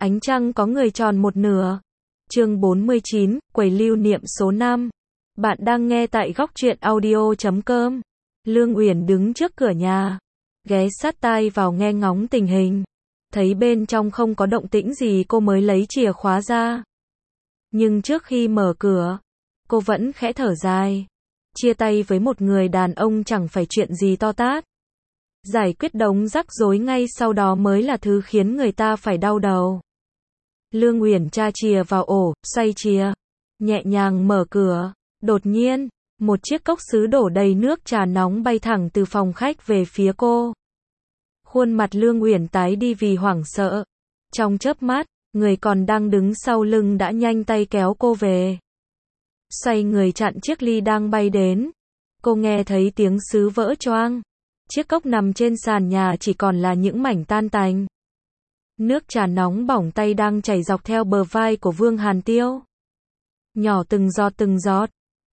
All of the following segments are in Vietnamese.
Ánh trăng có người tròn một nửa. Chương 49, quầy lưu niệm số 5. Bạn đang nghe tại góc truyện audio.com. Lương Uyển đứng trước cửa nhà, ghé sát tai vào nghe ngóng tình hình. Thấy bên trong không có động tĩnh gì cô mới lấy chìa khóa ra. Nhưng trước khi mở cửa, cô vẫn khẽ thở dài. Chia tay với một người đàn ông chẳng phải chuyện gì to tát. Giải quyết đống rắc rối ngay sau đó mới là thứ khiến người ta phải đau đầu. Lương Uyển tra chìa vào ổ, xoay chìa, nhẹ nhàng mở cửa. Đột nhiên, một chiếc cốc sứ đổ đầy nước trà nóng bay thẳng từ phòng khách về phía cô. Khuôn mặt Lương Uyển tái đi vì hoảng sợ. Trong chớp mắt, người còn đang đứng sau lưng đã nhanh tay kéo cô về. Xoay người chặn chiếc ly đang bay đến. Cô nghe thấy tiếng sứ vỡ choang. Chiếc cốc nằm trên sàn nhà chỉ còn là những mảnh tan tành. Nước trà nóng bỏng tay đang chảy dọc theo bờ vai của Vương Hàn Tiêu. Nhỏ từng giọt.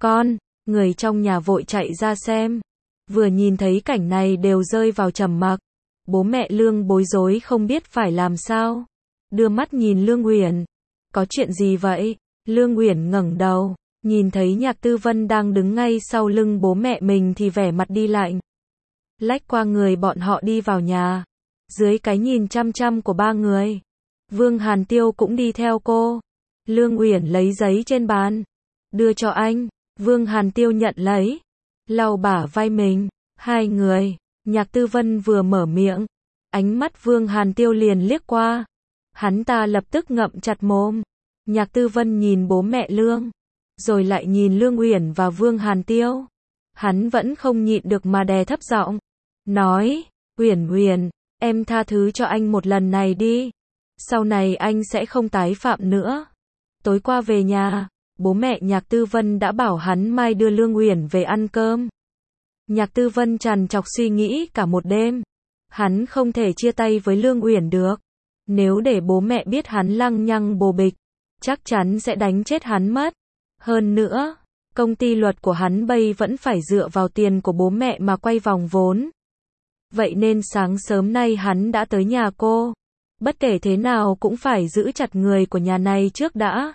Người trong nhà vội chạy ra xem. Vừa nhìn thấy cảnh này đều rơi vào trầm mặc. Bố mẹ Lương bối rối không biết phải làm sao. Đưa mắt nhìn Lương Uyển. Có chuyện gì vậy? Lương Uyển ngẩng đầu, nhìn thấy Nhạc Tư Vân đang đứng ngay sau lưng bố mẹ mình thì vẻ mặt đi lạnh. Lách qua người bọn họ đi vào nhà. Dưới cái nhìn chăm chăm của ba người, Vương Hàn Tiêu cũng đi theo cô. Lương Uyển lấy giấy trên bàn, đưa cho anh. Vương Hàn Tiêu nhận lấy, lau bả vai mình. Hai người, Nhạc Tư Vân vừa mở miệng, ánh mắt Vương Hàn Tiêu liền liếc qua. Hắn ta lập tức ngậm chặt mồm. Nhạc Tư Vân nhìn bố mẹ Lương, rồi lại nhìn Lương Uyển và Vương Hàn Tiêu. Hắn vẫn không nhịn được mà đè thấp giọng, nói, Uyển, em tha thứ cho anh một lần này đi. Sau này anh sẽ không tái phạm nữa. Tối qua về nhà, bố mẹ Nhạc Tư Vân đã bảo hắn mai đưa Lương Uyển về ăn cơm. Nhạc Tư Vân trằn trọc suy nghĩ cả một đêm. Hắn không thể chia tay với Lương Uyển được. Nếu để bố mẹ biết hắn lăng nhăng bồ bịch, chắc chắn sẽ đánh chết hắn mất. Hơn nữa, công ty luật của hắn bây vẫn phải dựa vào tiền của bố mẹ mà quay vòng vốn. Vậy nên sáng sớm nay hắn đã tới nhà cô. Bất kể thế nào cũng phải giữ chặt người của nhà này trước đã.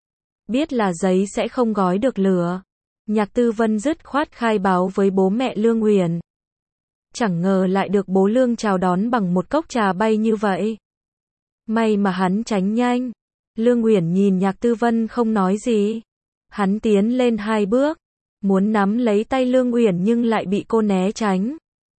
Biết là giấy sẽ không gói được lửa. Nhạc Tư Vân dứt khoát khai báo với bố mẹ Lương Uyển. Chẳng ngờ lại được bố Lương chào đón bằng một cốc trà bay như vậy. May mà hắn tránh nhanh. Lương Uyển nhìn Nhạc Tư Vân không nói gì. Hắn tiến lên 2 bước, muốn nắm lấy tay Lương Uyển nhưng lại bị cô né tránh.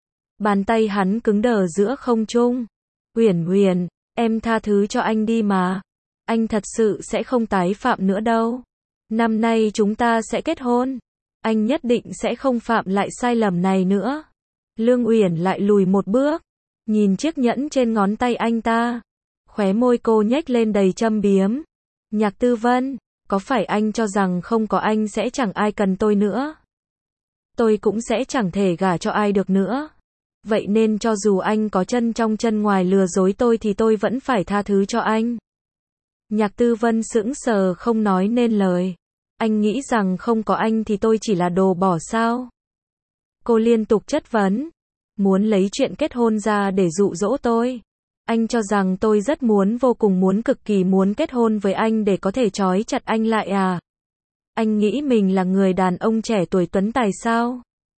Bàn tay hắn cứng đờ giữa không trung. Uyển, em tha thứ cho anh đi mà. Anh thật sự sẽ không tái phạm nữa đâu. Năm nay chúng ta sẽ kết hôn. Anh nhất định sẽ không phạm lại sai lầm này nữa. Lương Uyển lại lùi một bước, nhìn chiếc nhẫn trên ngón tay anh ta. Khóe môi cô nhếch lên đầy châm biếm. Nhạc Tư Vân, có phải anh cho rằng không có anh sẽ chẳng ai cần tôi nữa? Tôi cũng sẽ chẳng thể gả cho ai được nữa. Vậy nên cho dù anh có chân trong chân ngoài lừa dối tôi thì tôi vẫn phải tha thứ cho anh. Nhạc Tư Vân sững sờ không nói nên lời. Anh nghĩ rằng không có anh thì tôi chỉ là đồ bỏ sao? Cô liên tục chất vấn. Muốn lấy chuyện kết hôn ra để dụ dỗ tôi. Anh cho rằng tôi rất vô cùng muốn cực kỳ muốn kết hôn với anh để có thể trói chặt anh lại à? Anh nghĩ mình là người đàn ông trẻ tuổi tuấn tài sao?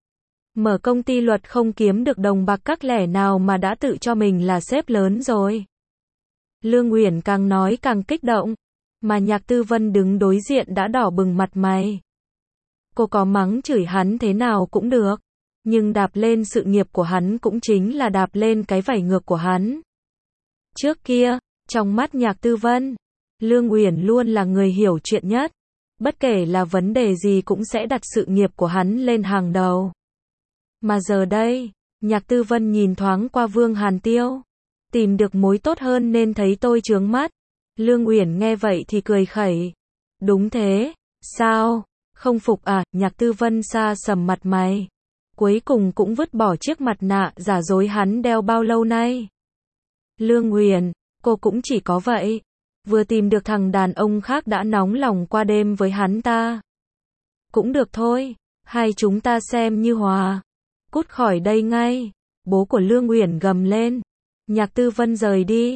Mở công ty luật không kiếm được đồng bạc các lẻ nào mà đã tự cho mình là sếp lớn rồi. Lương Uyển càng nói càng kích động, mà Nhạc Tư Vân đứng đối diện đã đỏ bừng mặt mày. Cô có mắng chửi hắn thế nào cũng được, nhưng đạp lên sự nghiệp của hắn cũng chính là đạp lên cái vảy ngược của hắn. Trước kia, trong mắt Nhạc Tư Vân, Lương Uyển luôn là người hiểu chuyện nhất. Bất kể là vấn đề gì cũng sẽ đặt sự nghiệp của hắn lên hàng đầu. Mà giờ đây, Nhạc Tư Vân nhìn thoáng qua Vương Hàn Tiêu. Tìm được mối tốt hơn nên thấy tôi chướng mắt. Lương Uyển nghe vậy thì cười khẩy. Đúng thế, sao? Không phục à? Nhạc Tư Vân sa sầm mặt mày. Cuối cùng cũng vứt bỏ chiếc mặt nạ giả dối hắn đeo bao lâu nay. Lương Uyển, cô cũng chỉ có vậy. Vừa tìm được thằng đàn ông khác đã nóng lòng qua đêm với hắn ta. Cũng được thôi, hai chúng ta xem như hòa. Cút khỏi đây ngay. Bố của Lương Uyển gầm lên. Nhạc Tư Vân rời đi.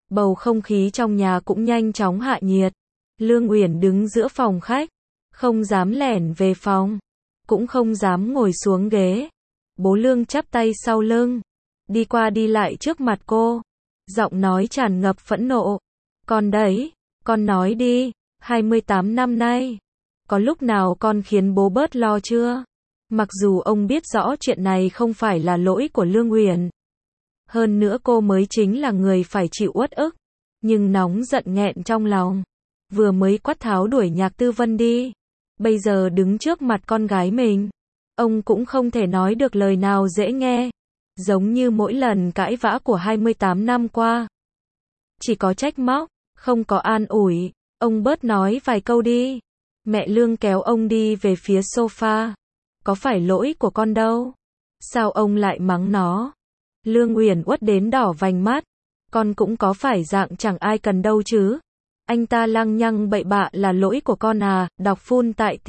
Bầu không khí trong nhà cũng nhanh chóng hạ nhiệt. Lương Uyển đứng giữa phòng khách, không dám lẻn về phòng, cũng không dám ngồi xuống ghế. Bố Lương chắp tay sau lưng, đi qua đi lại trước mặt cô, giọng nói tràn ngập phẫn nộ. Con đấy, con nói đi, 28 năm nay, có lúc nào con khiến bố bớt lo chưa? Mặc dù ông biết rõ chuyện này không phải là lỗi của Lương Uyển. Hơn nữa cô mới chính là người phải chịu uất ức, nhưng nóng giận nghẹn trong lòng. Vừa mới quát tháo đuổi Nhạc Tư Vân đi, bây giờ đứng trước mặt con gái mình, ông cũng không thể nói được lời nào dễ nghe, giống như mỗi lần cãi vã của 28 năm qua. Chỉ có trách móc, không có an ủi, ông bớt nói vài câu đi. Mẹ Lương kéo ông đi về phía sofa. Có phải lỗi của con đâu? Sao ông lại mắng nó? Lương Uyển uất đến đỏ vành mắt. Con cũng có phải dạng chẳng ai cần đâu chứ? Anh ta lăng nhăng bậy bạ là lỗi của con à? Đọc full tại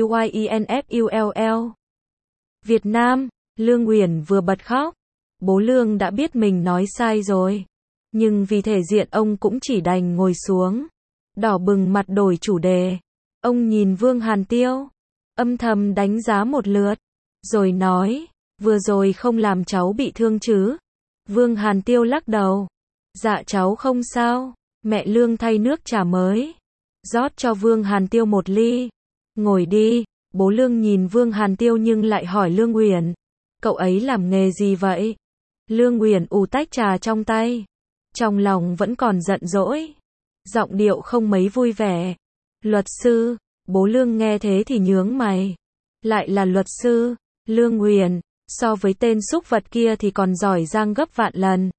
TAUYINFULL. Việt Nam, Lương Uyển vừa bật khóc. Bố Lương đã biết mình nói sai rồi, nhưng vì thể diện ông cũng chỉ đành ngồi xuống. Đỏ bừng mặt đổi chủ đề. Ông nhìn Vương Hàn Tiêu, âm thầm đánh giá một lượt, rồi nói, vừa rồi không làm cháu bị thương chứ? Vương Hàn Tiêu lắc đầu. Dạ cháu không sao. Mẹ Lương thay nước trà mới, rót cho Vương Hàn Tiêu một ly. Ngồi đi. Bố Lương nhìn Vương Hàn Tiêu nhưng lại hỏi Lương Uyển, cậu ấy làm nghề gì vậy? Lương Uyển ù tách trà trong tay, trong lòng vẫn còn giận dỗi, giọng điệu không mấy vui vẻ. Luật sư. Bố Lương nghe thế thì nhướng mày. Lại là luật sư? Lương Uyển, so với tên súc vật kia thì còn giỏi giang gấp vạn lần.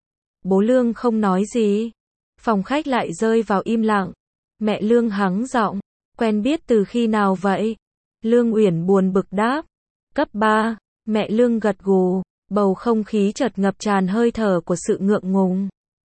Bố Lương không nói gì. Phòng khách lại rơi vào im lặng. Mẹ Lương hắng giọng, quen biết từ khi nào vậy? Lương Uyển buồn bực đáp, cấp 3. Mẹ Lương gật gù, bầu không khí chợt ngập tràn hơi thở của sự ngượng ngùng.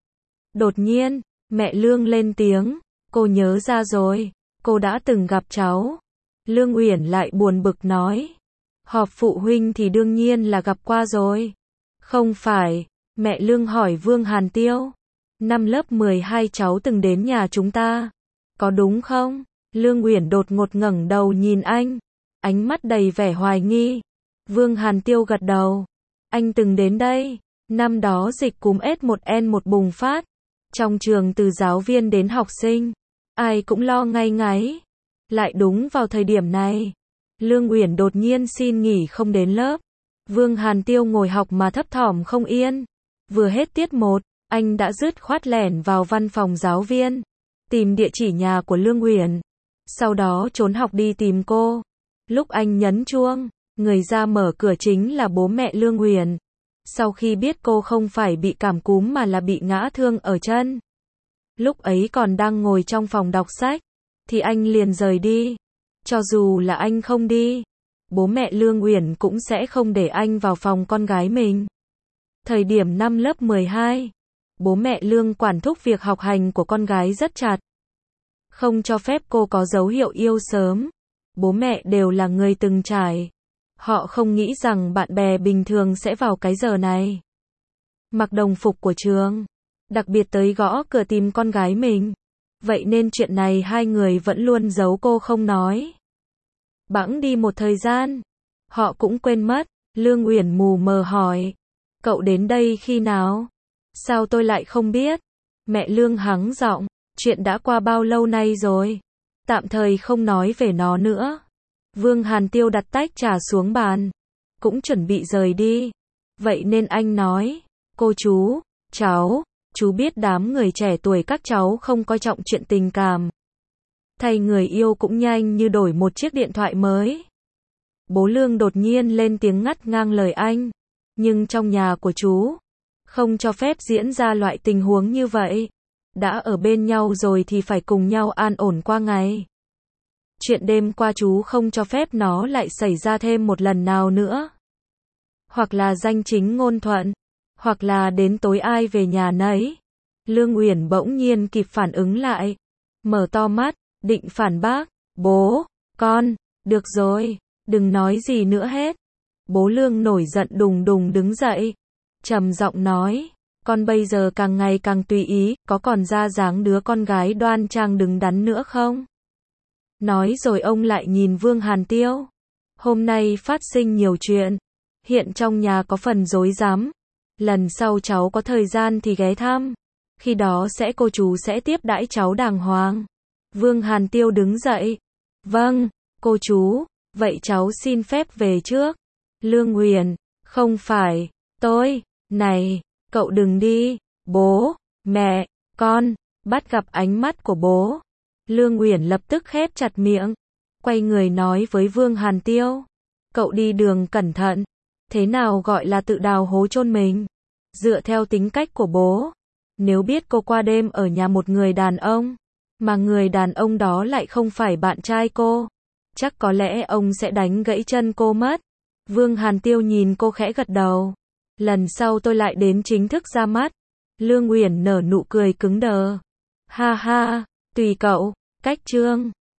Đột nhiên, mẹ Lương lên tiếng, cô nhớ ra rồi, cô đã từng gặp cháu. Lương Uyển lại buồn bực nói, họp phụ huynh thì đương nhiên là gặp qua rồi. Không phải, mẹ Lương hỏi Vương Hàn Tiêu, năm lớp 12 cháu từng đến nhà chúng ta, có đúng không? Lương Uyển đột ngột ngẩng đầu nhìn anh, ánh mắt đầy vẻ hoài nghi. Vương Hàn Tiêu gật đầu, anh từng đến đây, năm đó dịch cúm S1N1 bùng phát, trong trường từ giáo viên đến học sinh, ai cũng lo ngay ngáy. Lại đúng vào thời điểm này, Lương Uyển đột nhiên xin nghỉ không đến lớp. Vương Hàn Tiêu ngồi học mà thấp thỏm không yên. Vừa hết tiết 1, anh đã dứt khoát lẻn vào văn phòng giáo viên, tìm địa chỉ nhà của Lương Uyển. Sau đó trốn học đi tìm cô. Lúc anh nhấn chuông, người ra mở cửa chính là bố mẹ Lương Uyển. Sau khi biết cô không phải bị cảm cúm mà là bị ngã thương ở chân, lúc ấy còn đang ngồi trong phòng đọc sách, thì anh liền rời đi. Cho dù là anh không đi, bố mẹ Lương Uyển cũng sẽ không để anh vào phòng con gái mình. Thời điểm năm lớp 12, bố mẹ Lương quản thúc việc học hành của con gái rất chặt, không cho phép cô có dấu hiệu yêu sớm. Bố mẹ đều là người từng trải, họ không nghĩ rằng bạn bè bình thường sẽ vào cái giờ này mặc đồng phục của trường, đặc biệt tới gõ cửa tìm con gái mình. Vậy nên chuyện này hai người vẫn luôn giấu cô không nói. Bẵng đi một thời gian, họ cũng quên mất. Lương Uyển mù mờ hỏi, cậu đến đây khi nào? Sao tôi lại không biết? Mẹ Lương hắng giọng, chuyện đã qua bao lâu nay rồi, tạm thời không nói về nó nữa. Vương Hàn Tiêu đặt tách trà xuống bàn, cũng chuẩn bị rời đi. Vậy nên anh nói, cô chú, cháu, chú biết đám người trẻ tuổi các cháu không coi trọng chuyện tình cảm. Thay người yêu cũng nhanh như đổi một chiếc điện thoại mới. Bố Lương đột nhiên lên tiếng ngắt ngang lời anh. Nhưng trong nhà của chú, không cho phép diễn ra loại tình huống như vậy. Đã ở bên nhau rồi thì phải cùng nhau an ổn qua ngày. Chuyện đêm qua chú không cho phép nó lại xảy ra thêm một lần nào nữa. Hoặc là danh chính ngôn thuận, hoặc là đến tối ai về nhà nấy. Lương Uyển bỗng nhiên kịp phản ứng lại, mở to mắt, định phản bác, bố, con, được rồi, đừng nói gì nữa hết. Bố Lương nổi giận đùng đùng đứng dậy, trầm giọng nói, Con bây giờ càng ngày càng tùy ý, có còn ra dáng đứa con gái đoan trang đứng đắn nữa không? Nói rồi ông lại nhìn Vương Hàn Tiêu. Hôm nay phát sinh nhiều chuyện. Hiện trong nhà có phần rối rắm. Lần sau cháu có thời gian thì ghé thăm. Khi đó cô chú sẽ tiếp đãi cháu đàng hoàng. Vương Hàn Tiêu đứng dậy. Vâng, cô chú, vậy cháu xin phép về trước. Lương Uyển, không phải, này, cậu đừng đi, bố, mẹ, con, bắt gặp ánh mắt của bố. Lương Uyển lập tức khép chặt miệng, quay người nói với Vương Hàn Tiêu. Cậu đi đường cẩn thận, thế nào gọi là tự đào hố chôn mình. Dựa theo tính cách của bố, nếu biết cô qua đêm ở nhà một người đàn ông, mà người đàn ông đó lại không phải bạn trai cô, chắc có lẽ ông sẽ đánh gãy chân cô mất. Vương Hàn Tiêu nhìn cô khẽ gật đầu. Lần sau tôi lại đến chính thức ra mắt. Lương Uyển nở nụ cười cứng đờ. Ha ha, tùy cậu, cách chương.